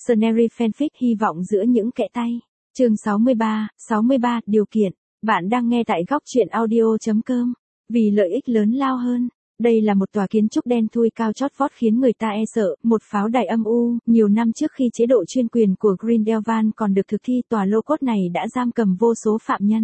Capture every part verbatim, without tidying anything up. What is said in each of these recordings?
Scenery fanfic hy vọng giữa những kẽ tay. Chương sáu mươi ba, sáu mươi ba, điều kiện. Bạn đang nghe tại góc truyện audio chấm com. Vì lợi ích lớn lao hơn. Đây là một tòa kiến trúc đen thui cao chót vót khiến người ta e sợ, một pháo đài âm u. Nhiều năm trước khi chế độ chuyên quyền của Grindelwald còn được thực thi, tòa lô cốt này đã giam cầm vô số phạm nhân.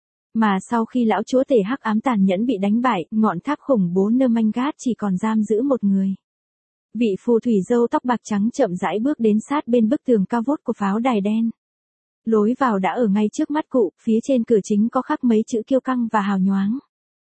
Mà sau khi lão chúa tể hắc ám tàn nhẫn bị đánh bại, ngọn tháp khủng bố Nermangat chỉ còn giam giữ một người. Vị phù thủy râu tóc bạc trắng chậm rãi bước đến sát bên bức tường cao vút của pháo đài đen. Lối vào đã ở ngay trước mắt cụ, phía trên cửa chính có khắc mấy chữ kiêu căng và hào nhoáng.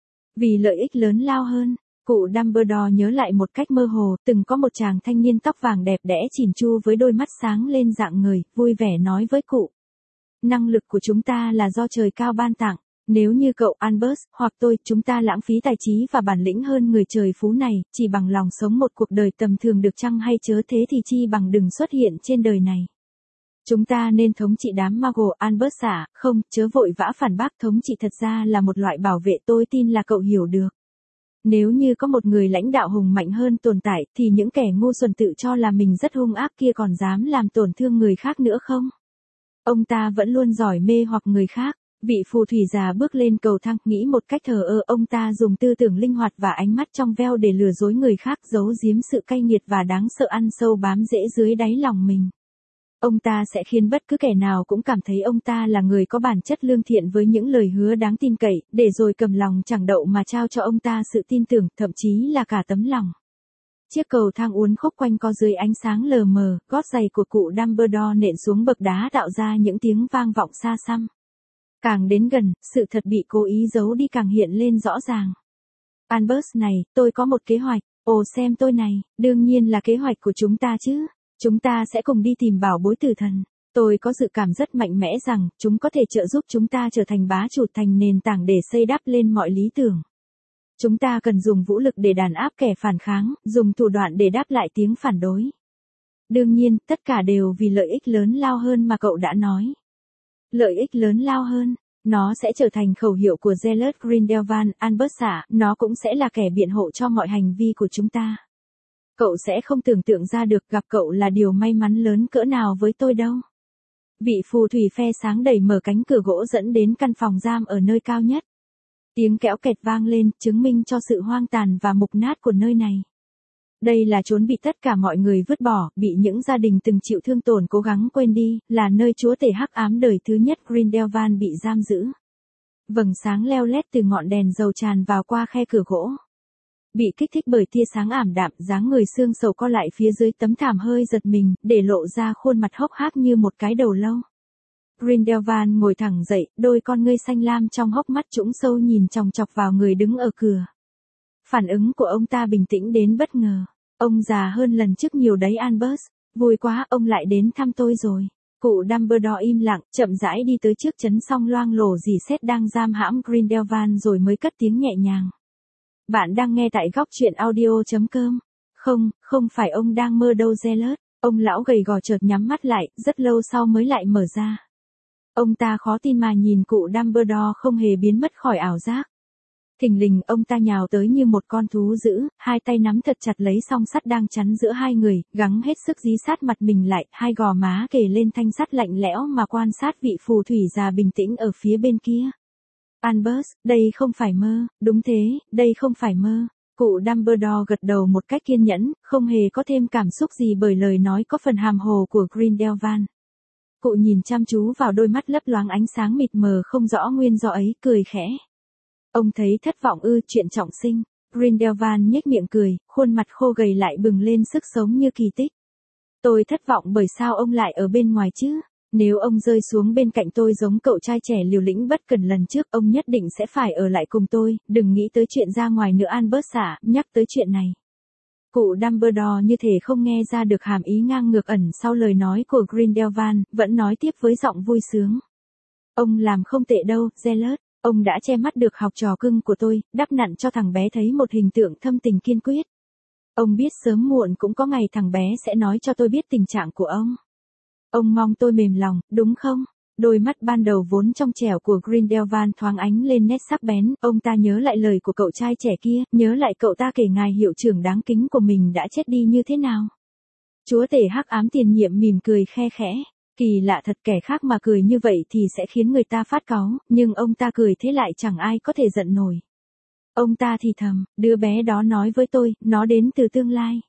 Vì lợi ích lớn lao hơn, cụ Dumbledore nhớ lại một cách mơ hồ, từng có một chàng thanh niên tóc vàng đẹp đẽ chỉn chu với đôi mắt sáng lên rạng ngời, vui vẻ nói với cụ. Năng lực của chúng ta là do trời cao ban tặng. Nếu như cậu Albus, hoặc tôi, chúng ta lãng phí tài trí và bản lĩnh hơn người trời phú này, chỉ bằng lòng sống một cuộc đời tầm thường được chăng hay chớ thế thì chi bằng đừng xuất hiện trên đời này. Chúng ta nên thống trị đám Muggle. Albus xả, không, chớ vội vã phản bác, thống trị thật ra là một loại bảo vệ, tôi tin là cậu hiểu được. Nếu như có một người lãnh đạo hùng mạnh hơn tồn tại, thì những kẻ ngu xuẩn tự cho là mình rất hung ác kia còn dám làm tổn thương người khác nữa không? Ông ta vẫn luôn giỏi mê hoặc người khác. Vị phù thủy già bước lên cầu thang, nghĩ một cách thờ ơ, ông ta dùng tư tưởng linh hoạt và ánh mắt trong veo để lừa dối người khác, giấu giếm sự cay nghiệt và đáng sợ ăn sâu bám rễ dưới đáy lòng mình. Ông ta sẽ khiến bất cứ kẻ nào cũng cảm thấy ông ta là người có bản chất lương thiện với những lời hứa đáng tin cậy, để rồi cầm lòng chẳng đậu mà trao cho ông ta sự tin tưởng, thậm chí là cả tấm lòng. Chiếc cầu thang uốn khúc quanh co dưới ánh sáng lờ mờ, gót giày của cụ Dumbledore nện xuống bậc đá tạo ra những tiếng vang vọng xa xăm. Càng đến gần, sự thật bị cố ý giấu đi càng hiện lên rõ ràng. Albus này, tôi có một kế hoạch. Ồ, xem tôi này, đương nhiên là kế hoạch của chúng ta chứ. Chúng ta sẽ cùng đi tìm bảo bối tử thần. Tôi có dự cảm rất mạnh mẽ rằng, chúng có thể trợ giúp chúng ta trở thành bá chủ, thành nền tảng để xây đắp lên mọi lý tưởng. Chúng ta cần dùng vũ lực để đàn áp kẻ phản kháng, dùng thủ đoạn để đáp lại tiếng phản đối. Đương nhiên, tất cả đều vì lợi ích lớn lao hơn mà cậu đã nói. Lợi ích lớn lao hơn, nó sẽ trở thành khẩu hiệu của Zealot Grindelwald. Albus xả, nó cũng sẽ là kẻ biện hộ cho mọi hành vi của chúng ta. Cậu sẽ không tưởng tượng ra được gặp cậu là điều may mắn lớn cỡ nào với tôi đâu. Vị phù thủy phe sáng đẩy mở cánh cửa gỗ dẫn đến căn phòng giam ở nơi cao nhất. Tiếng kéo kẹt vang lên, chứng minh cho sự hoang tàn và mục nát của nơi này. Đây là chốn bị tất cả mọi người vứt bỏ, bị những gia đình từng chịu thương tổn cố gắng quên đi, là nơi chúa tể hắc ám đời thứ nhất Grindelwald bị giam giữ. Vầng sáng leo lét từ ngọn đèn dầu tràn vào qua khe cửa gỗ. Bị kích thích bởi tia sáng ảm đạm, dáng người xương sầu co lại phía dưới tấm thảm hơi giật mình, để lộ ra khuôn mặt hốc hác như một cái đầu lâu. Grindelwald ngồi thẳng dậy, đôi con ngươi xanh lam trong hốc mắt trũng sâu nhìn chòng chọc vào người đứng ở cửa. Phản ứng của ông ta bình tĩnh đến bất ngờ. Ông già hơn lần trước nhiều đấy Albus. Vui quá, ông lại đến thăm tôi rồi. Cụ Dumbledore im lặng, chậm rãi đi tới trước chấn song loang lổ dì xét đang giam hãm Grindelwald rồi mới cất tiếng nhẹ nhàng. Bạn đang nghe tại góc truyện audio chấm com. Không, không phải ông đang mơ đâu Zealot. Ông lão gầy gò chợt nhắm mắt lại, rất lâu sau mới lại mở ra. Ông ta khó tin mà nhìn cụ Dumbledore không hề biến mất khỏi ảo giác. Thình lình ông ta nhào tới như một con thú dữ, hai tay nắm thật chặt lấy song sắt đang chắn giữa hai người, gắng hết sức dí sát mặt mình lại, hai gò má kề lên thanh sắt lạnh lẽo mà quan sát vị phù thủy già bình tĩnh ở phía bên kia. Albus, đây không phải mơ, đúng thế, đây không phải mơ. Cụ Dumbledore gật đầu một cách kiên nhẫn, không hề có thêm cảm xúc gì bởi lời nói có phần hàm hồ của Grindelwald. Cụ nhìn chăm chú vào đôi mắt lấp loáng ánh sáng mịt mờ không rõ nguyên do ấy, cười khẽ. Ông thấy thất vọng ư? Chuyện trọng sinh. Grindelwald nhếch miệng cười, khuôn mặt khô gầy lại bừng lên sức sống như kỳ tích. Tôi thất vọng bởi sao ông lại ở bên ngoài chứ? Nếu ông rơi xuống bên cạnh tôi giống cậu trai trẻ liều lĩnh bất cần lần trước, ông nhất định sẽ phải ở lại cùng tôi, đừng nghĩ tới chuyện ra ngoài nữa. Albus xả, nhắc tới chuyện này. Cụ Dumbledore như thể không nghe ra được hàm ý ngang ngược ẩn sau lời nói của Grindelwald, vẫn nói tiếp với giọng vui sướng. Ông làm không tệ đâu, Zealot. Ông đã che mắt được học trò cưng của tôi, đắp nặn cho thằng bé thấy một hình tượng thâm tình kiên quyết. Ông biết sớm muộn cũng có ngày thằng bé sẽ nói cho tôi biết tình trạng của ông. Ông mong tôi mềm lòng, đúng không? Đôi mắt ban đầu vốn trong trẻo của Grindelwald thoáng ánh lên nét sắc bén, ông ta nhớ lại lời của cậu trai trẻ kia, nhớ lại cậu ta kể ngài hiệu trưởng đáng kính của mình đã chết đi như thế nào. Chúa tể hắc ám tiền nhiệm mỉm cười khe khẽ. Kỳ lạ thật, kẻ khác mà cười như vậy thì sẽ khiến người ta phát cáu, nhưng ông ta cười thế lại chẳng ai có thể giận nổi. Ông ta thì thầm, đứa bé đó nói với tôi, nó đến từ tương lai.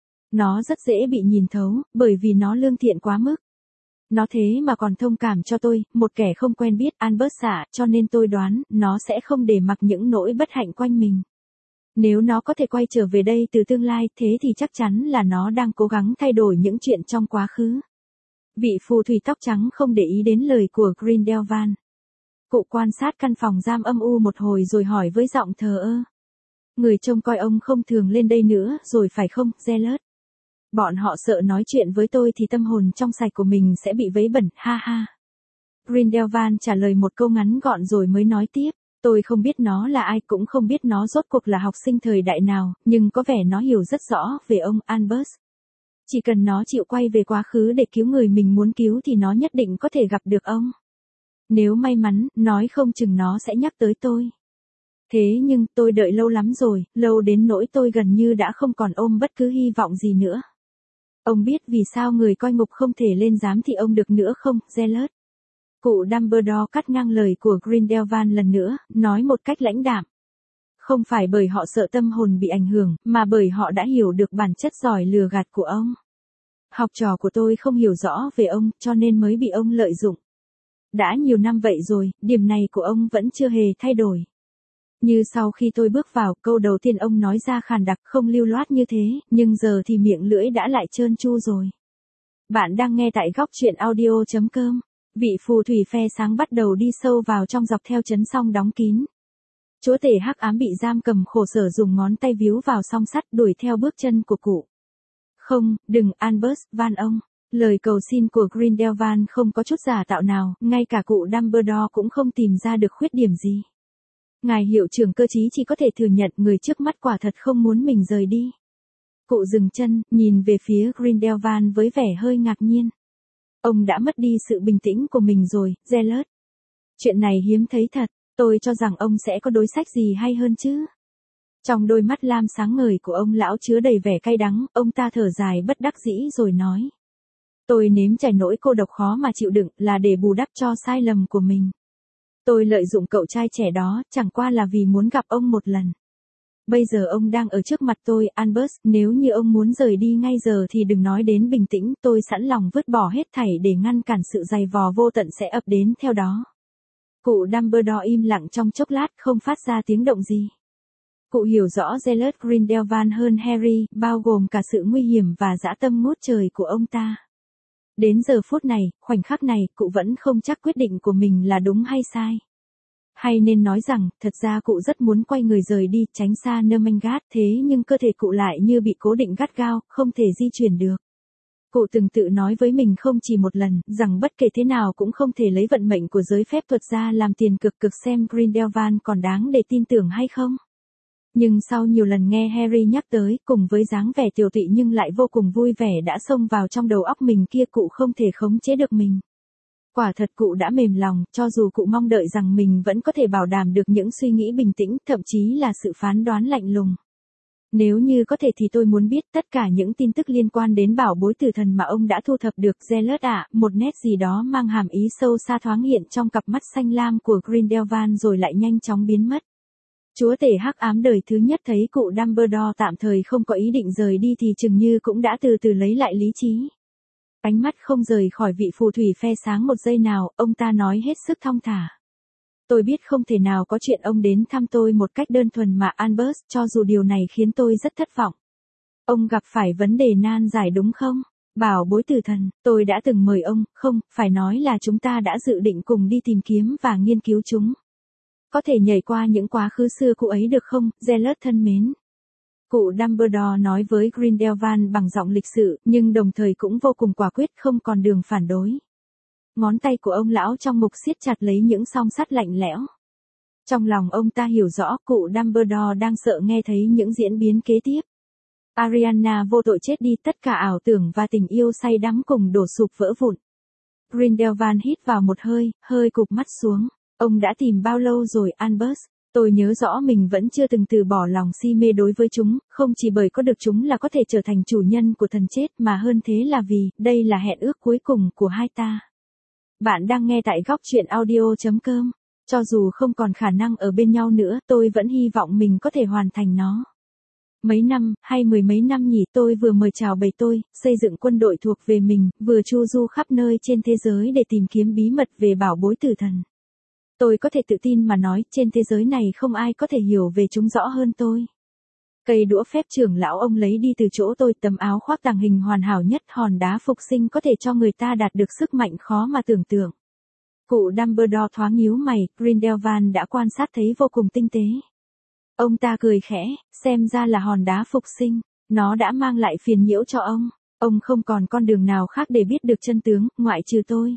Nó rất dễ bị nhìn thấu, bởi vì nó lương thiện quá mức. Nó thế mà còn thông cảm cho tôi, một kẻ không quen biết, Albert ạ, cho nên tôi đoán, nó sẽ không để mặc những nỗi bất hạnh quanh mình. Nếu nó có thể quay trở về đây từ tương lai, thế thì chắc chắn là nó đang cố gắng thay đổi những chuyện trong quá khứ. Vị phù thủy tóc trắng không để ý đến lời của Grindelwald. Cụ quan sát căn phòng giam âm u một hồi rồi hỏi với giọng thờ ơ. Người trông coi ông không thường lên đây nữa, rồi phải không, Zealot? Bọn họ sợ nói chuyện với tôi thì tâm hồn trong sạch của mình sẽ bị vấy bẩn, ha ha. Grindelwald trả lời một câu ngắn gọn rồi mới nói tiếp. Tôi không biết nó là ai, cũng không biết nó rốt cuộc là học sinh thời đại nào, nhưng có vẻ nó hiểu rất rõ về ông Albus. Chỉ cần nó chịu quay về quá khứ để cứu người mình muốn cứu thì nó nhất định có thể gặp được ông. Nếu may mắn, nói không chừng nó sẽ nhắc tới tôi. Thế nhưng, tôi đợi lâu lắm rồi, lâu đến nỗi tôi gần như đã không còn ôm bất cứ hy vọng gì nữa. Ông biết vì sao người coi ngục không thể lên giám thị ông được nữa không, Zealot? Cụ Dumbledore cắt ngang lời của Grindelwald lần nữa, nói một cách lãnh đạm. Không phải bởi họ sợ tâm hồn bị ảnh hưởng, mà bởi họ đã hiểu được bản chất giỏi lừa gạt của ông. Học trò của tôi không hiểu rõ về ông, cho nên mới bị ông lợi dụng. Đã nhiều năm vậy rồi, điểm này của ông vẫn chưa hề thay đổi. Như sau khi tôi bước vào, câu đầu tiên ông nói ra khàn đặc, không lưu loát như thế, nhưng giờ thì miệng lưỡi đã lại trơn tru rồi. Bạn đang nghe tại góc truyện audio chấm com. Vị phù thủy phe sáng bắt đầu đi sâu vào trong dọc theo chấn song đóng kín. Chúa tể hắc ám bị giam cầm khổ sở dùng ngón tay víu vào song sắt đuổi theo bước chân của cụ. Không, đừng, Albus, van ông. Lời cầu xin của Grindelwald không có chút giả tạo nào, ngay cả cụ Dumbledore cũng không tìm ra được khuyết điểm gì. Ngài hiệu trưởng cơ trí chỉ có thể thừa nhận người trước mắt quả thật không muốn mình rời đi. Cụ dừng chân, nhìn về phía Grindelwald với vẻ hơi ngạc nhiên. Ông đã mất đi sự bình tĩnh của mình rồi, Zealot. Chuyện này hiếm thấy thật, tôi cho rằng ông sẽ có đối sách gì hay hơn chứ. Trong đôi mắt lam sáng ngời của ông lão chứa đầy vẻ cay đắng, ông ta thở dài bất đắc dĩ rồi nói. Tôi nếm trải nỗi cô độc khó mà chịu đựng là để bù đắp cho sai lầm của mình. Tôi lợi dụng cậu trai trẻ đó, chẳng qua là vì muốn gặp ông một lần. Bây giờ ông đang ở trước mặt tôi, Albus, nếu như ông muốn rời đi ngay giờ thì đừng nói đến bình tĩnh, tôi sẵn lòng vứt bỏ hết thảy để ngăn cản sự dày vò vô tận sẽ ập đến theo đó. Cụ Dumbledore im lặng trong chốc lát, không phát ra tiếng động gì. Cụ hiểu rõ Zealot Grindelwald hơn Harry, bao gồm cả sự nguy hiểm và dã tâm ngút trời của ông ta. Đến giờ phút này, khoảnh khắc này, cụ vẫn không chắc quyết định của mình là đúng hay sai. Hay nên nói rằng, thật ra cụ rất muốn quay người rời đi, tránh xa Nermangat, thế nhưng cơ thể cụ lại như bị cố định gắt gao, không thể di chuyển được. Cụ từng tự nói với mình không chỉ một lần, rằng bất kể thế nào cũng không thể lấy vận mệnh của giới phép thuật ra làm tiền cực cực xem Grindelwald còn đáng để tin tưởng hay không. Nhưng sau nhiều lần nghe Harry nhắc tới, cùng với dáng vẻ tiều tụy nhưng lại vô cùng vui vẻ đã xông vào trong đầu óc mình kia, cụ không thể khống chế được mình. Quả thật cụ đã mềm lòng, cho dù cụ mong đợi rằng mình vẫn có thể bảo đảm được những suy nghĩ bình tĩnh, thậm chí là sự phán đoán lạnh lùng. Nếu như có thể thì tôi muốn biết tất cả những tin tức liên quan đến bảo bối tử thần mà ông đã thu thập được, Zealot ạ, một nét gì đó mang hàm ý sâu xa thoáng hiện trong cặp mắt xanh lam của Grindelwald rồi lại nhanh chóng biến mất. Chúa tể hắc ám đời thứ nhất thấy cụ Dumbledore tạm thời không có ý định rời đi thì chừng như cũng đã từ từ lấy lại lý trí. Ánh mắt không rời khỏi vị phù thủy phe sáng một giây nào, ông ta nói hết sức thong thả. Tôi biết không thể nào có chuyện ông đến thăm tôi một cách đơn thuần mà Albus, cho dù điều này khiến tôi rất thất vọng. Ông gặp phải vấn đề nan giải đúng không? Bảo bối tử thần, tôi đã từng mời ông, không, phải nói là chúng ta đã dự định cùng đi tìm kiếm và nghiên cứu chúng. Có thể nhảy qua những quá khứ xưa cũ ấy được không, Zealot thân mến? Cụ Dumbledore nói với Grindelwald bằng giọng lịch sự, nhưng đồng thời cũng vô cùng quả quyết, không còn đường phản đối. Ngón tay của ông lão trong mục siết chặt lấy những song sắt lạnh lẽo. Trong lòng ông ta hiểu rõ cụ Dumbledore đang sợ nghe thấy những diễn biến kế tiếp. Ariana vô tội chết đi, tất cả ảo tưởng và tình yêu say đắm cùng đổ sụp vỡ vụn. Grindelwald hít vào một hơi, hơi cụp mắt xuống. Ông đã tìm bao lâu rồi, Albus? Tôi nhớ rõ mình vẫn chưa từng từ bỏ lòng si mê đối với chúng, không chỉ bởi có được chúng là có thể trở thành chủ nhân của thần chết mà hơn thế là vì, đây là hẹn ước cuối cùng của hai ta. Bạn đang nghe tại góc chuyện audio chấm com. Cho dù không còn khả năng ở bên nhau nữa, tôi vẫn hy vọng mình có thể hoàn thành nó. Mấy năm, hay mười mấy năm nhỉ, tôi vừa mời chào bầy tôi, xây dựng quân đội thuộc về mình, vừa chu du khắp nơi trên thế giới để tìm kiếm bí mật về bảo bối tử thần. Tôi có thể tự tin mà nói, trên thế giới này không ai có thể hiểu về chúng rõ hơn tôi. Cây đũa phép trưởng lão ông lấy đi từ chỗ tôi, tấm áo khoác tàng hình hoàn hảo nhất, hòn đá phục sinh có thể cho người ta đạt được sức mạnh khó mà tưởng tượng. Cụ Dumbledore thoáng nhíu mày, Grindelwald đã quan sát thấy vô cùng tinh tế. Ông ta cười khẽ, xem ra là hòn đá phục sinh, nó đã mang lại phiền nhiễu cho ông. Ông không còn con đường nào khác để biết được chân tướng, ngoại trừ tôi.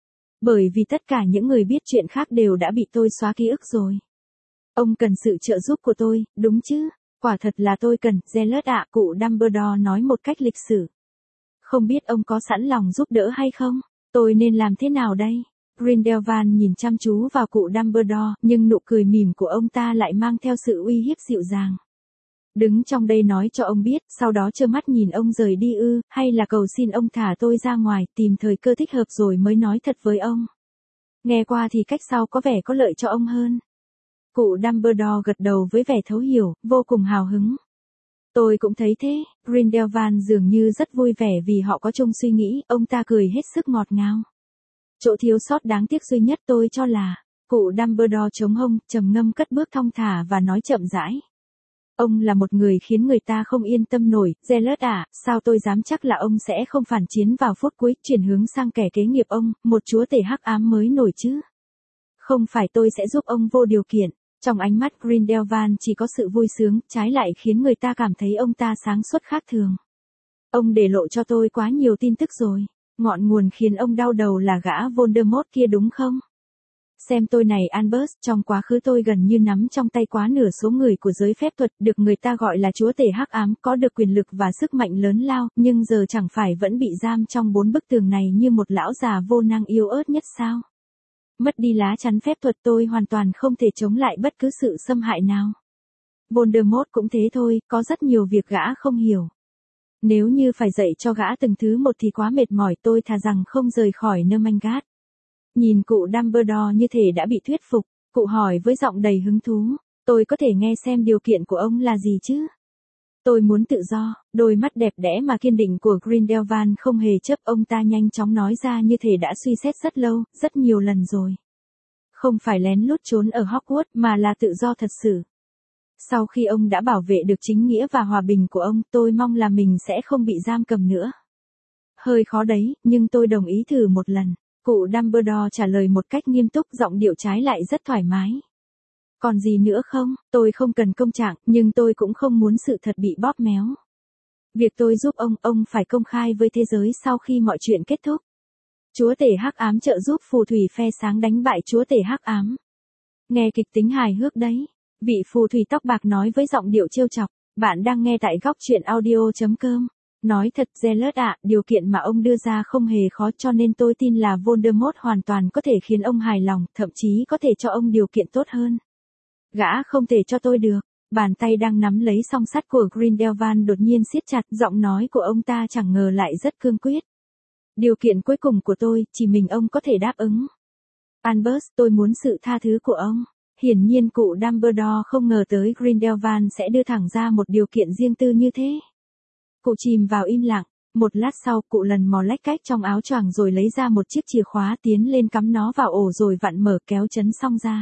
Bởi vì tất cả những người biết chuyện khác đều đã bị tôi xóa ký ức rồi. Ông cần sự trợ giúp của tôi, đúng chứ? Quả thật là tôi cần, Zealot ạ, cụ Dumbledore nói một cách lịch sử. Không biết ông có sẵn lòng giúp đỡ hay không? Tôi nên làm thế nào đây? Grindelwald nhìn chăm chú vào cụ Dumbledore, nhưng nụ cười mỉm của ông ta lại mang theo sự uy hiếp dịu dàng. Đứng trong đây nói cho ông biết, sau đó trơ mắt nhìn ông rời đi ư, hay là cầu xin ông thả tôi ra ngoài, tìm thời cơ thích hợp rồi mới nói thật với ông. Nghe qua thì cách sau có vẻ có lợi cho ông hơn. Cụ Dumbledore gật đầu với vẻ thấu hiểu, vô cùng hào hứng. Tôi cũng thấy thế, Grindelwald dường như rất vui vẻ vì họ có chung suy nghĩ, ông ta cười hết sức ngọt ngào. Chỗ thiếu sót đáng tiếc duy nhất tôi cho là, cụ Dumbledore chống hông, trầm ngâm cất bước thong thả và nói chậm rãi. Ông là một người khiến người ta không yên tâm nổi, Zealot ạ, sao tôi dám chắc là ông sẽ không phản chiến vào phút cuối, chuyển hướng sang kẻ kế nghiệp ông, một chúa tể hắc ám mới nổi chứ. Không phải tôi sẽ giúp ông vô điều kiện. Trong ánh mắt Grindelwald chỉ có sự vui sướng, trái lại khiến người ta cảm thấy ông ta sáng suốt khác thường. Ông để lộ cho tôi quá nhiều tin tức rồi. Ngọn nguồn khiến ông đau đầu là gã Voldemort kia đúng không? Xem tôi này Albus, trong quá khứ tôi gần như nắm trong tay quá nửa số người của giới phép thuật, được người ta gọi là chúa tể hắc ám, có được quyền lực và sức mạnh lớn lao, nhưng giờ chẳng phải vẫn bị giam trong bốn bức tường này như một lão già vô năng yếu ớt nhất sao? Mất đi lá chắn phép thuật tôi hoàn toàn không thể chống lại bất cứ sự xâm hại nào. Voldemort cũng thế thôi, có rất nhiều việc gã không hiểu. Nếu như phải dạy cho gã từng thứ một thì quá mệt mỏi, tôi thà rằng không rời khỏi Nermangat. Nhìn cụ Dumbledore như thể đã bị thuyết phục, cụ hỏi với giọng đầy hứng thú, tôi có thể nghe xem điều kiện của ông là gì chứ? Tôi muốn tự do. Đôi mắt đẹp đẽ mà kiên định của Grindelwald không hề chấp, ông ta nhanh chóng nói ra như thể đã suy xét rất lâu, rất nhiều lần rồi. Không phải lén lút trốn ở Hogwarts mà là tự do thật sự. Sau khi ông đã bảo vệ được chính nghĩa và hòa bình của ông, tôi mong là mình sẽ không bị giam cầm nữa. Hơi khó đấy, nhưng tôi đồng ý thử một lần. Cụ Dumbledore trả lời một cách nghiêm túc, giọng điệu trái lại rất thoải mái. Còn gì nữa không? Tôi không cần công trạng, nhưng tôi cũng không muốn sự thật bị bóp méo. Việc tôi giúp ông, ông phải công khai với thế giới sau khi mọi chuyện kết thúc. Chúa tể hắc ám trợ giúp phù thủy phe sáng đánh bại chúa tể hắc ám. Nghe kịch tính hài hước đấy. Vị phù thủy tóc bạc nói với giọng điệu trêu chọc. Bạn đang nghe tại góc chuyện audio chấm com. Nói thật Zealot ạ, điều kiện mà ông đưa ra không hề khó, cho nên tôi tin là Voldemort hoàn toàn có thể khiến ông hài lòng, thậm chí có thể cho ông điều kiện tốt hơn. Gã không thể cho tôi được. Bàn tay đang nắm lấy song sắt của Grindelwald đột nhiên siết chặt, giọng nói của ông ta chẳng ngờ lại rất cương quyết. Điều kiện cuối cùng của tôi, chỉ mình ông có thể đáp ứng. Albus, tôi muốn sự tha thứ của ông. Hiển nhiên cụ Dumbledore không ngờ tới Grindelwald sẽ đưa thẳng ra một điều kiện riêng tư như thế. Cụ chìm vào im lặng, một lát sau cụ lần mò lách cách trong áo choàng rồi lấy ra một chiếc chìa khóa, tiến lên cắm nó vào ổ rồi vặn mở kéo chấn xong ra.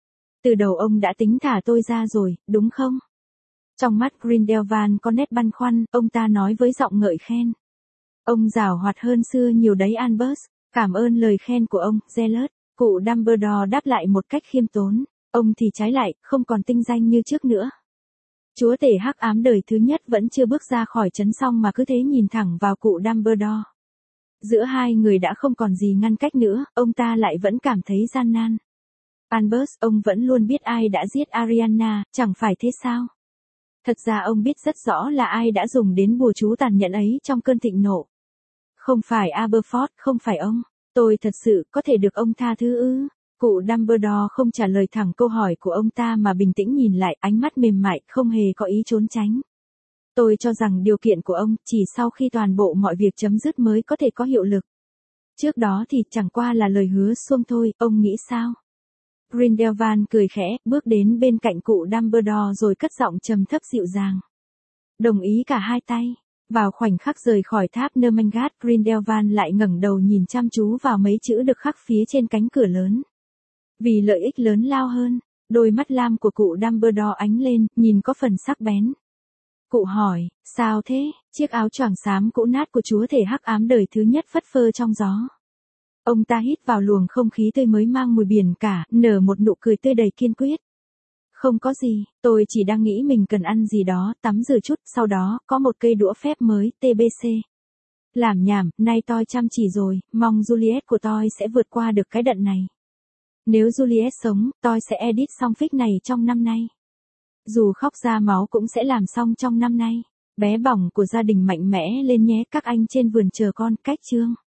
Từ đầu ông đã tính thả tôi ra rồi, đúng không? Trong mắt Grindelwald có nét băn khoăn, ông ta nói với giọng ngợi khen. Ông giàu hoạt hơn xưa nhiều đấy Albus, cảm ơn lời khen của ông, Zealot. Cụ Dumbledore đáp lại một cách khiêm tốn, ông thì trái lại, không còn tinh danh như trước nữa. Chúa tể hắc ám đời thứ nhất vẫn chưa bước ra khỏi trấn xong mà cứ thế nhìn thẳng vào cụ Dumbledore. Giữa hai người đã không còn gì ngăn cách nữa, ông ta lại vẫn cảm thấy gian nan. Albus, ông vẫn luôn biết ai đã giết Ariana, chẳng phải thế sao? Thật ra ông biết rất rõ là ai đã dùng đến bùa chú tàn nhẫn ấy trong cơn thịnh nộ. Không phải Aberforth, không phải ông. Tôi thật sự có thể được ông tha thứ ư? Cụ Dumbledore không trả lời thẳng câu hỏi của ông ta mà bình tĩnh nhìn lại, ánh mắt mềm mại, không hề có ý trốn tránh. Tôi cho rằng điều kiện của ông chỉ sau khi toàn bộ mọi việc chấm dứt mới có thể có hiệu lực. Trước đó thì chẳng qua là lời hứa suông thôi, ông nghĩ sao? Grindelwald cười khẽ, bước đến bên cạnh cụ Dumbledore rồi cất giọng trầm thấp dịu dàng. Đồng ý cả hai tay. Vào khoảnh khắc rời khỏi tháp Nermangat, Grindelwald lại ngẩng đầu nhìn chăm chú vào mấy chữ được khắc phía trên cánh cửa lớn. Vì lợi ích lớn lao hơn, đôi mắt lam của cụ Dumbledore ánh lên, nhìn có phần sắc bén. Cụ hỏi, sao thế? Chiếc áo choàng xám cũ nát của chúa thể hắc ám đời thứ nhất phất phơ trong gió. Ông ta hít vào luồng không khí tươi mới mang mùi biển cả, nở một nụ cười tươi đầy kiên quyết. Không có gì, tôi chỉ đang nghĩ mình cần ăn gì đó, tắm rửa chút, sau đó, có một cây đũa phép mới, tê bê xê. Làm nhảm, nay tôi chăm chỉ rồi, mong Juliet của tôi sẽ vượt qua được cái đận này. Nếu Juliet sống, tôi sẽ edit xong fic này trong năm nay. Dù khóc ra máu cũng sẽ làm xong trong năm nay. Bé bỏng của gia đình mạnh mẽ lên nhé các anh trên vườn chờ con, cách chương.